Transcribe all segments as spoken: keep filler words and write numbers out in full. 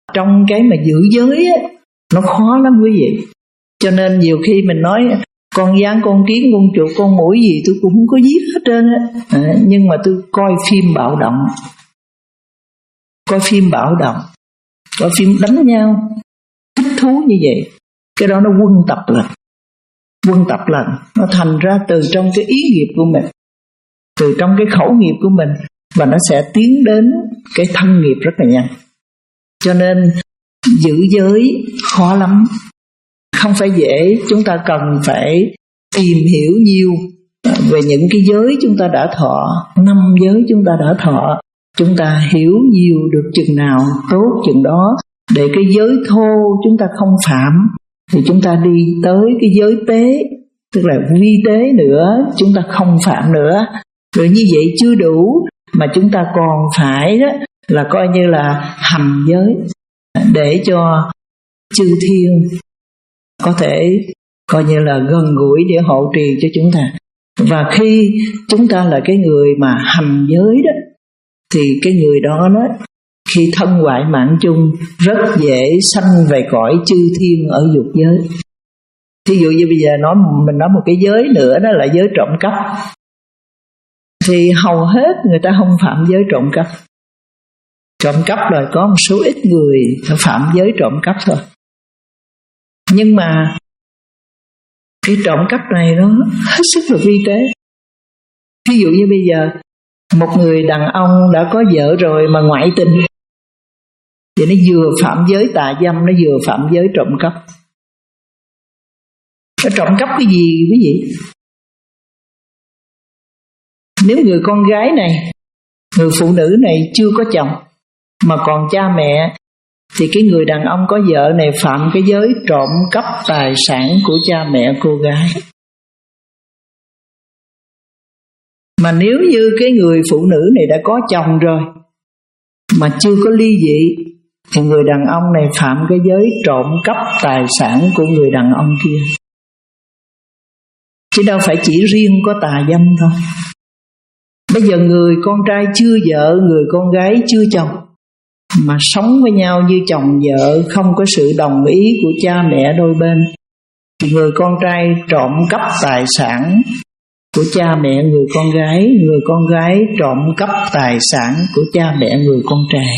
trong cái mà giữ giới á, nó khó lắm quý vị. Cho nên nhiều khi mình nói con gián, con kiến, con chuột, con muỗi gì tôi cũng không có giết hết trơn á, à, nhưng mà tôi coi phim bạo động, coi phim bạo động, coi phim đánh nhau, thích thú như vậy, cái đó nó quân tập lần, quân tập lần, nó thành ra từ trong cái ý nghiệp của mình, từ trong cái khẩu nghiệp của mình, và nó sẽ tiến đến cái thân nghiệp rất là nhanh. Cho nên giữ giới khó lắm, không phải dễ. Chúng ta cần phải tìm hiểu nhiều về những cái giới chúng ta đã thọ, năm giới chúng ta đã thọ, chúng ta hiểu nhiều được chừng nào tốt chừng đó, để cái giới thô chúng ta không phạm, thì chúng ta đi tới cái giới tế, tức là vi tế nữa, chúng ta không phạm nữa. Rồi như vậy chưa đủ, mà chúng ta còn phải đó là coi như là hành giới, để cho chư thiên có thể coi như là gần gũi để hộ trì cho chúng ta. Và khi chúng ta là cái người mà hành giới đó, thì cái người đó đó khi thân hoại mạng chung rất dễ sanh về cõi chư thiên ở dục giới. Thí dụ như bây giờ nói mình nói một cái giới nữa, đó là giới trộm cắp, thì hầu hết người ta không phạm giới trộm cắp. Trộm cắp rồi có một số ít người phạm giới trộm cắp thôi. Nhưng mà cái trộm cắp này nó hết sức là vi tế. Ví dụ như bây giờ một người đàn ông đã có vợ rồi mà ngoại tình, thì nó vừa phạm giới tà dâm, nó vừa phạm giới trộm cắp. Nó trộm cắp cái gì quý vị? Nếu người con gái này, người phụ nữ này chưa có chồng mà còn cha mẹ, thì cái người đàn ông có vợ này phạm cái giới trộm cắp tài sản của cha mẹ cô gái. Mà nếu như cái người phụ nữ này đã có chồng rồi mà chưa có ly dị, thì người đàn ông này phạm cái giới trộm cắp tài sản của người đàn ông kia. Chứ đâu phải chỉ riêng có tà dâm thôi. Bây giờ người con trai chưa vợ, người con gái chưa chồng, mà sống với nhau như chồng vợ, không có sự đồng ý của cha mẹ đôi bên, thì người con trai trộm cắp tài sản của cha mẹ người con gái, người con gái trộm cắp tài sản của cha mẹ người con trai.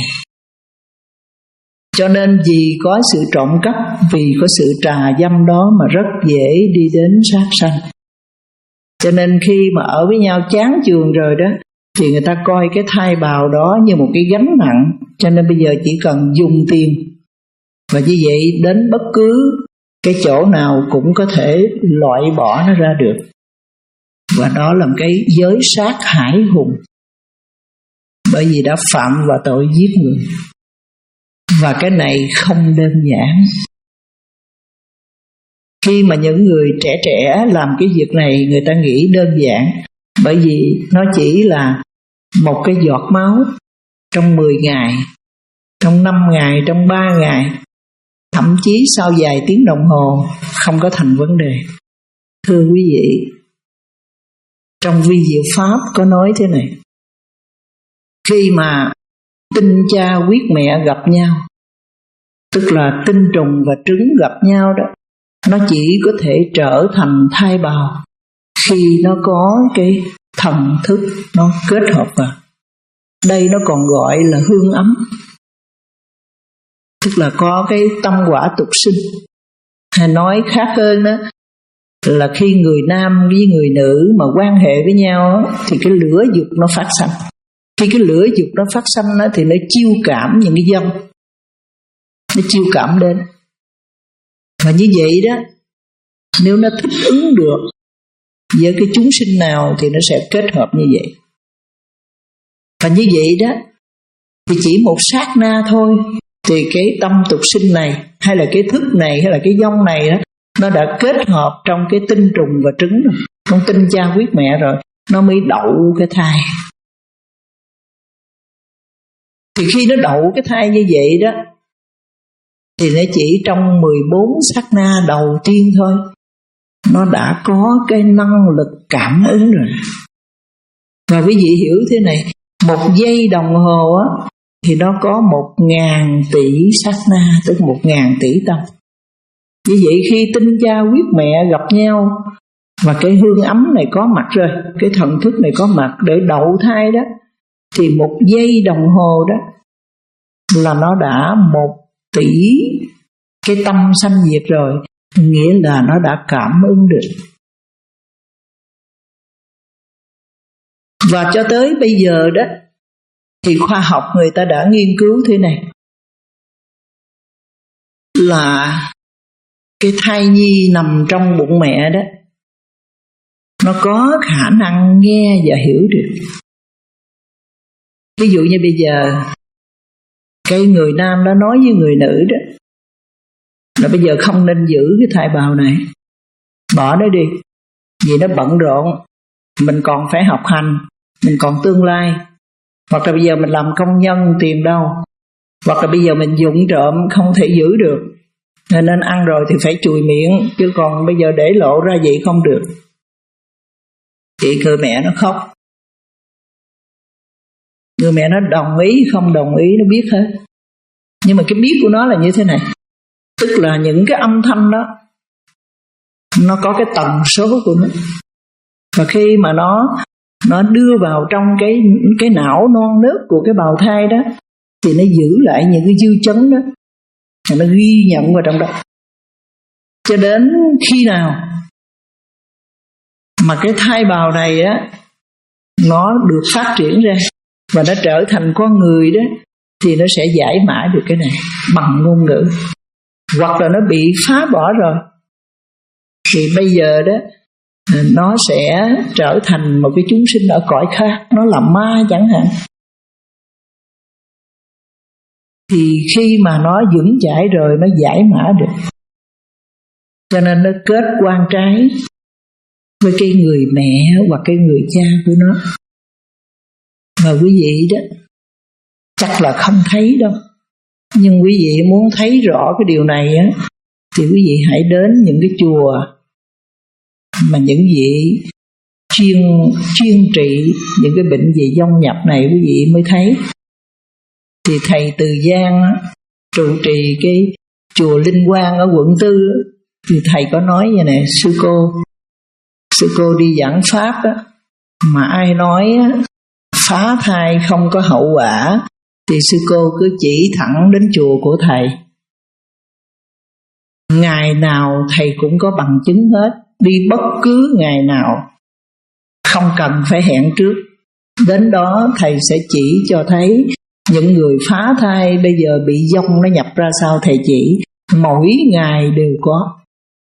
Cho nên vì có sự trộm cắp, vì có sự tà dâm đó mà rất dễ đi đến sát sanh. Cho nên khi mà ở với nhau chán chường rồi đó, thì người ta coi cái thai bào đó như một cái gánh nặng. Cho nên bây giờ chỉ cần dùng tiền, và như vậy đến bất cứ cái chỗ nào cũng có thể loại bỏ nó ra được. Và đó là một cái giới sát hải hùng, bởi vì đã phạm vào tội giết người. Và cái này không đơn giản. Khi mà những người trẻ trẻ làm cái việc này, người ta nghĩ đơn giản, bởi vì nó chỉ là một cái giọt máu trong mười ngày, trong năm ngày, trong ba ngày, thậm chí sau vài tiếng đồng hồ không có thành vấn đề. Thưa quý vị, trong Vi Diệu Pháp có nói thế này: khi mà tinh cha huyết mẹ gặp nhau, tức là tinh trùng và trứng gặp nhau đó, nó chỉ có thể trở thành thai bào khi nó có cái thần thức nó kết hợp vào. Đây nó còn gọi là hương ấm, tức là có cái tâm quả tục sinh. Hay nói khác hơn đó là khi người nam với người nữ mà quan hệ với nhau đó, thì cái lửa dục nó phát sanh. Khi cái lửa dục nó phát sanh đó, thì nó chiêu cảm những cái dâm, nó chiêu cảm đến. Và như vậy đó, nếu nó thích ứng được với cái chúng sinh nào thì nó sẽ kết hợp như vậy. Và như vậy đó, thì chỉ một sát na thôi, thì cái tâm tục sinh này, hay là cái thức này, hay là cái vong này đó, nó đã kết hợp trong cái tinh trùng và trứng rồi, trong tinh cha huyết mẹ rồi, nó mới đậu cái thai. Thì khi nó đậu cái thai như vậy đó, thì nó chỉ trong mười bốn sát na đầu tiên thôi, nó đã có cái năng lực cảm ứng rồi. Và quý vị hiểu thế này, một giây đồng hồ á, thì nó có một ngàn tỷ sát na, tức một ngàn tỷ tâm. Như vậy khi tinh cha huyết mẹ gặp nhau và cái hương ấm này có mặt rồi, cái thần thức này có mặt để đậu thai đó, thì một giây đồng hồ đó là nó đã một tỷ cái tâm sanh diệt rồi, nghĩa là nó đã cảm ứng được. Và cho tới bây giờ đó thì khoa học người ta đã nghiên cứu thế này, là cái thai nhi nằm trong bụng mẹ đó, nó có khả năng nghe và hiểu được. Ví dụ như bây giờ cái người nam đó nói với người nữ đó là bây giờ không nên giữ cái thai bào này, bỏ nó đi, vì nó bận rộn, mình còn phải học hành, mình còn tương lai. Hoặc là bây giờ mình làm công nhân tìm đâu, hoặc là bây giờ mình vụng trộm không thể giữ được, nên ăn rồi thì phải chùi miệng, chứ còn bây giờ để lộ ra vậy không được. Chị người mẹ nó khóc, người mẹ nó đồng ý không đồng ý nó biết hết. Nhưng mà cái biết của nó là như thế này, tức là những cái âm thanh đó nó có cái tần số của nó, và khi mà nó nó đưa vào trong cái cái não non nớt của cái bào thai đó thì nó giữ lại những cái dư chấn đó, và nó ghi nhận vào trong đó. Cho đến khi nào mà cái thai bào này á nó được phát triển ra và nó trở thành con người đó, thì nó sẽ giải mã được cái này bằng ngôn ngữ. Hoặc là nó bị phá bỏ rồi thì bây giờ đó nó sẽ trở thành một cái chúng sinh ở cõi khác, nó là ma chẳng hạn. Thì khi mà nó vững chãi rồi nó giải mã được, cho nên nó kết quan trái với cái người mẹ hoặc cái người cha của nó. Và quý vị đó chắc là không thấy đâu, nhưng quý vị muốn thấy rõ cái điều này á, thì quý vị hãy đến những cái chùa mà những vị chuyên chuyên trị những cái bệnh về vong nhập này, quý vị mới thấy. Thì thầy Từ Giang á, trụ trì cái chùa Linh Quang ở quận Tư á, thì thầy có nói vậy nè: sư cô sư cô đi giảng pháp á, mà ai nói á, phá thai không có hậu quả thì sư cô cứ chỉ thẳng đến chùa của thầy. Ngày nào thầy cũng có bằng chứng hết, đi bất cứ ngày nào, không cần phải hẹn trước. Đến đó thầy sẽ chỉ cho thấy những người phá thai bây giờ bị vong nó nhập ra sao, thầy chỉ mỗi ngày đều có.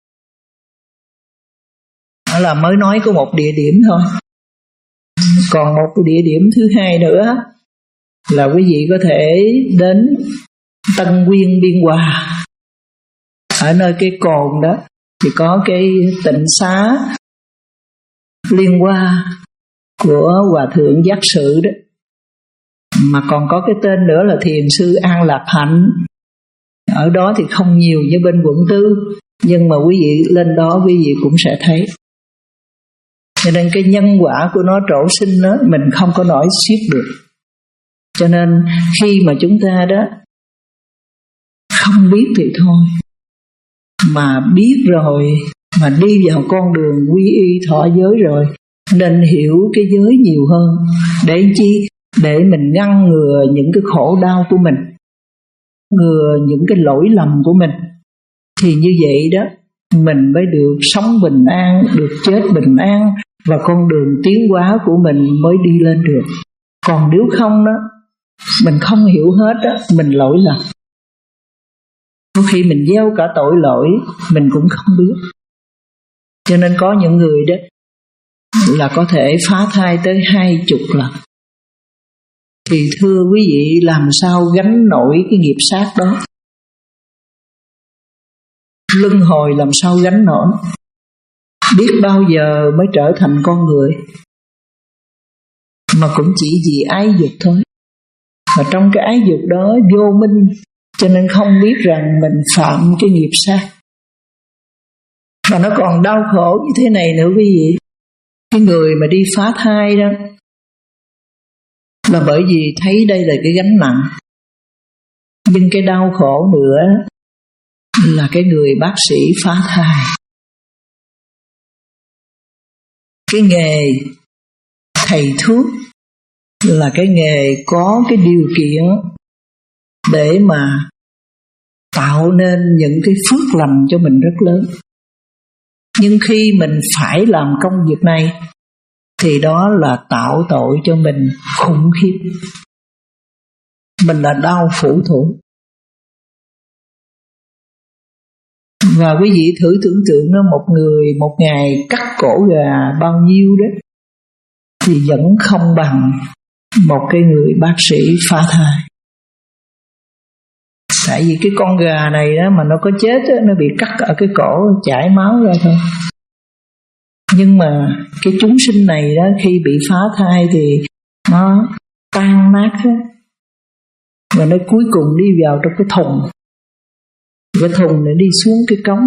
Đó là mới nói có một địa điểm thôi. Còn một địa điểm thứ hai nữa là quý vị có thể đến Tân Nguyên Biên Hòa. Ở nơi cái cồn đó thì có cái tịnh xá Liên Hoa của Hòa Thượng Giác Sự đó. Mà còn có cái tên nữa là Thiền sư An Lạc Hạnh. Ở đó thì không nhiều như bên quận Tư, nhưng mà quý vị lên đó quý vị cũng sẽ thấy. Cho nên cái nhân quả của nó trổ sinh đó mình không có nổi xiết được. Cho nên khi mà chúng ta đó không biết thì thôi, mà biết rồi, mà đi vào con đường quy y thọ giới rồi, nên hiểu cái giới nhiều hơn. Để chi? Để mình ngăn ngừa những cái khổ đau của mình, ngừa những cái lỗi lầm của mình. Thì như vậy đó mình mới được sống bình an, được chết bình an, và con đường tiến hóa của mình mới đi lên được. Còn nếu không đó, mình không hiểu hết đó, mình lỗi lầm. Có khi mình gieo cả tội lỗi mình cũng không biết. Cho nên có những người đó là có thể phá thai tới hai chục lần. Thì thưa quý vị, làm sao gánh nổi cái nghiệp sát đó? Luân hồi làm sao gánh nổi? Biết bao giờ mới trở thành con người, mà cũng chỉ vì ái dục thôi. Và trong cái ái dục đó vô minh, cho nên không biết rằng mình phạm cái nghiệp sát. Và nó còn đau khổ như thế này nữa quý vị. Cái người mà đi phá thai đó là bởi vì thấy đây là cái gánh nặng, Nhưng cái đau khổ nữa là cái người bác sĩ phá thai. Cái nghề thầy thuốc là cái nghề có cái điều kiện để mà tạo nên những cái phước lành cho mình rất lớn. Nhưng khi mình phải làm công việc này thì đó là tạo tội cho mình khủng khiếp. Mình là đau phủ thủ. Và quý vị thử tưởng tượng đó, một người một ngày cắt cổ gà bao nhiêu đó thì vẫn không bằng một cái người bác sĩ phá thai. Tại vì cái con gà này đó mà nó có chết đó, nó bị cắt ở cái cổ chảy máu ra thôi. Nhưng mà cái chúng sinh này đó, khi bị phá thai thì nó tan nát hết, và nó cuối cùng đi vào trong cái thùng. Cái thùng này đi xuống cái cống.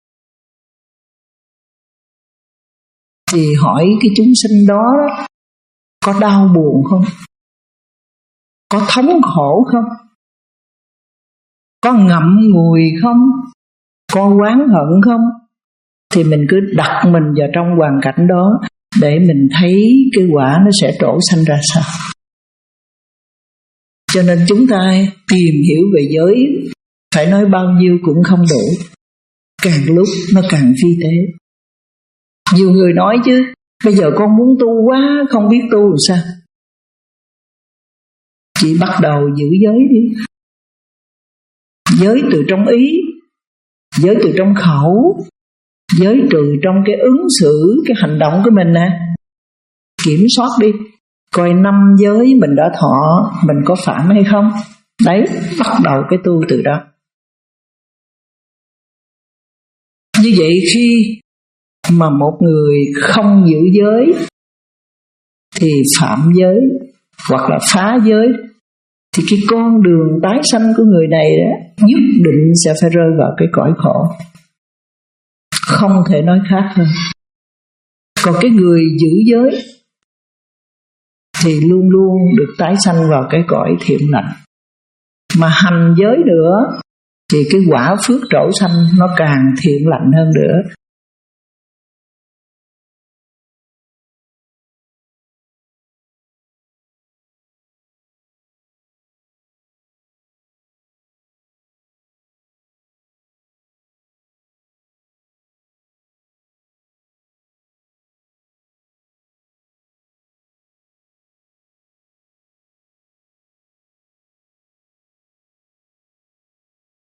Thì hỏi cái chúng sinh đó có đau buồn không? Có thống khổ không? Có ngậm ngùi không? Có oán hận không? Thì mình cứ đặt mình vào trong hoàn cảnh đó để mình thấy cái quả nó sẽ trổ sanh ra sao. Cho nên chúng ta tìm hiểu về giới, phải nói bao nhiêu cũng không đủ. Càng lúc nó càng vi tế. Nhiều người nói chứ, bây giờ con muốn tu quá, không biết tu làm sao. Chị bắt đầu giữ giới đi. Giới từ trong ý, giới từ trong khẩu, giới trừ trong cái ứng xử, cái hành động của mình nè. Kiểm soát đi, coi năm giới mình đã thọ, mình có phạm hay không. Đấy, bắt đầu cái tu từ đó. Như vậy khi mà một người không giữ giới thì phạm giới hoặc là phá giới, thì cái con đường tái sanh của người này đó nhất định sẽ phải rơi vào cái cõi khổ. Không thể nói khác hơn. Còn cái người giữ giới thì luôn luôn được tái sanh vào cái cõi thiện lành. Mà hành giới nữa thì cái quả phước trổ sanh nó càng thiện lành hơn nữa.